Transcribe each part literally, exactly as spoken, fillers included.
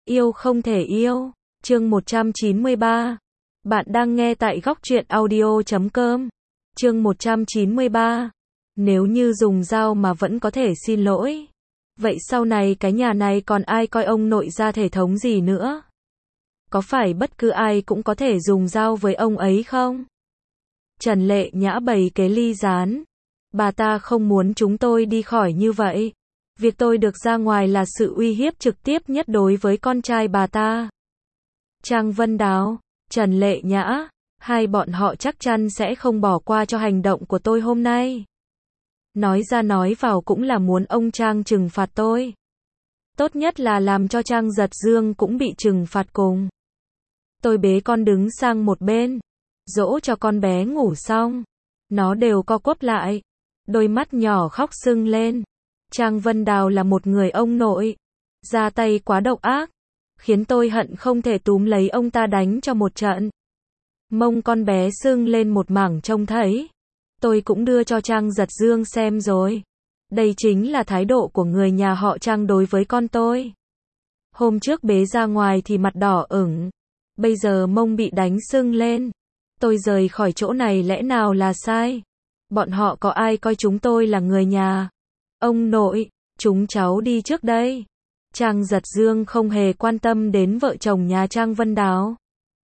Yêu không thể yêu. Chương một trăm chín mươi ba. Bạn đang nghe tại góc truyện audio chấm com. Chương một trăm chín mươi ba. Nếu như dùng dao mà vẫn có thể xin lỗi, vậy sau này cái nhà này còn ai coi ông nội ra thể thống gì nữa? Có phải bất cứ ai cũng có thể dùng dao với ông ấy không? Trần Lệ Nhã bày kế ly gián. Bà ta không muốn chúng tôi đi khỏi như vậy. Việc tôi được ra ngoài là sự uy hiếp trực tiếp nhất đối với con trai bà ta. Trang Vân Đáo, Trần Lệ Nhã, hai bọn họ chắc chắn sẽ không bỏ qua cho hành động của tôi hôm nay. Nói ra nói vào cũng là muốn ông Trang trừng phạt tôi. Tốt nhất là làm cho Trang Giật Dương cũng bị trừng phạt cùng. Tôi bế con đứng sang một bên, dỗ cho con bé ngủ xong. Nó đều co quắp lại, đôi mắt nhỏ khóc sưng lên. Trang Vân Đào là một người ông nội, ra tay quá độc ác, khiến tôi hận không thể túm lấy ông ta đánh cho một trận. Mông con bé sưng lên một mảng trông thấy. Tôi cũng đưa cho Trang Giật Dương xem rồi. Đây chính là thái độ của người nhà họ Trang đối với con tôi. Hôm trước bế ra ngoài thì mặt đỏ ửng, bây giờ mông bị đánh sưng lên. Tôi rời khỏi chỗ này lẽ nào là sai? Bọn họ có ai coi chúng tôi là người nhà? Ông nội, chúng cháu đi trước đây. Trang Giật Dương không hề quan tâm đến vợ chồng nhà Trang Vân Đáo.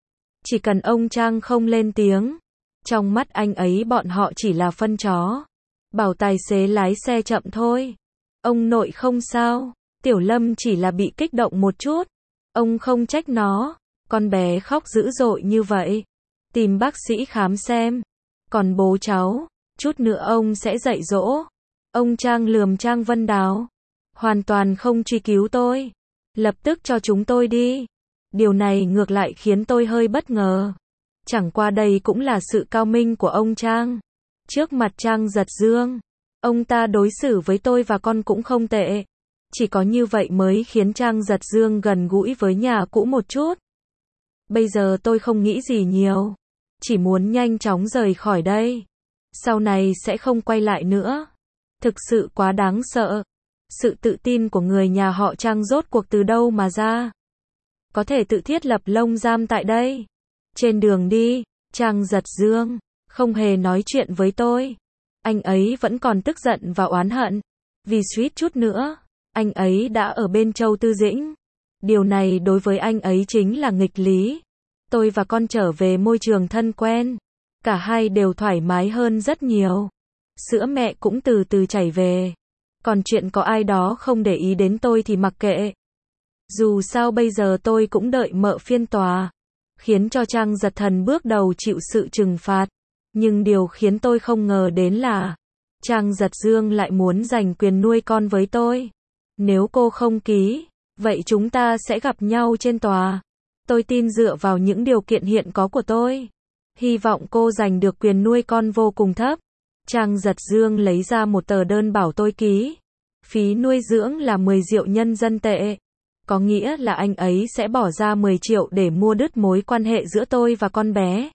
Chỉ cần ông Trang không lên tiếng, trong mắt anh ấy bọn họ chỉ là phân chó. Bảo tài xế lái xe chậm thôi. Ông nội không sao, Tiểu Lâm chỉ là bị kích động một chút. Ông không trách nó, con bé khóc dữ dội như vậy. Tìm bác sĩ khám xem. Còn bố cháu, chút nữa ông sẽ dạy dỗ. Ông Trang lườm Trang Vân Đáo. Hoàn toàn không truy cứu tôi. Lập tức cho chúng tôi đi. Điều này ngược lại khiến tôi hơi bất ngờ. Chẳng qua đây cũng là sự cao minh của ông Trang. Trước mặt Trang Giật Dương, ông ta đối xử với tôi và con cũng không tệ. Chỉ có như vậy mới khiến Trang Giật Dương gần gũi với nhà cũ một chút. Bây giờ tôi không nghĩ gì nhiều. Chỉ muốn nhanh chóng rời khỏi đây. Sau này sẽ không quay lại nữa. Thực sự quá đáng sợ. Sự tự tin của người nhà họ Trang rốt cuộc từ đâu mà ra? Có thể tự thiết lập lông giam tại đây. Trên đường đi, Trang Giật Dương không hề nói chuyện với tôi. Anh ấy vẫn còn tức giận và oán hận. Vì suýt chút nữa, anh ấy đã ở bên Châu Tư Dĩnh. Điều này đối với anh ấy chính là nghịch lý. Tôi và con trở về môi trường thân quen. Cả hai đều thoải mái hơn rất nhiều. Sữa mẹ cũng từ từ chảy về. Còn chuyện có ai đó không để ý đến tôi thì mặc kệ. Dù sao bây giờ tôi cũng đợi mợ phiên tòa. Khiến cho Trang Giật Thần bước đầu chịu sự trừng phạt. Nhưng điều khiến tôi không ngờ đến là Trang Giật Dương lại muốn giành quyền nuôi con với tôi. Nếu cô không ký, vậy chúng ta sẽ gặp nhau trên tòa. Tôi tin dựa vào những điều kiện hiện có của tôi, hy vọng cô giành được quyền nuôi con vô cùng thấp. Trang Giật Dương lấy ra một tờ đơn bảo tôi ký. Phí nuôi dưỡng là mười triệu nhân dân tệ. Có nghĩa là anh ấy sẽ bỏ ra mười triệu để mua đứt mối quan hệ giữa tôi và con bé.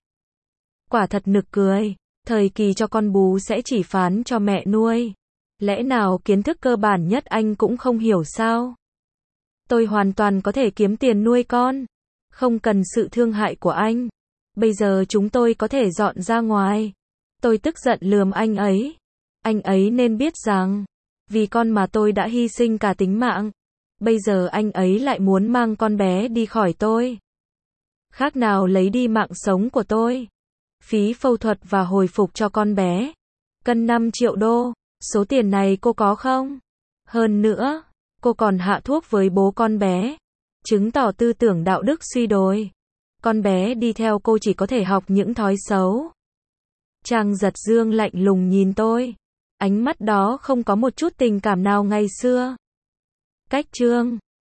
Quả thật nực cười. Thời kỳ cho con bú sẽ chỉ phán cho mẹ nuôi. Lẽ nào kiến thức cơ bản nhất anh cũng không hiểu sao? Tôi hoàn toàn có thể kiếm tiền nuôi con. Không cần sự thương hại của anh. Bây giờ chúng tôi có thể dọn ra ngoài. Tôi tức giận lườm anh ấy. Anh ấy nên biết rằng, vì con mà tôi đã hy sinh cả tính mạng. Bây giờ anh ấy lại muốn mang con bé đi khỏi tôi. Khác nào lấy đi mạng sống của tôi. Phí phẫu thuật và hồi phục cho con bé. Cân năm triệu đô. Số tiền này cô có không? Hơn nữa, cô còn hạ thuốc với bố con bé. Chứng tỏ tư tưởng đạo đức suy đồi. Con bé đi theo cô chỉ có thể học những thói xấu. Trang Giật Dương lạnh lùng nhìn tôi. Ánh mắt đó không có một chút tình cảm nào ngày xưa. Cách chương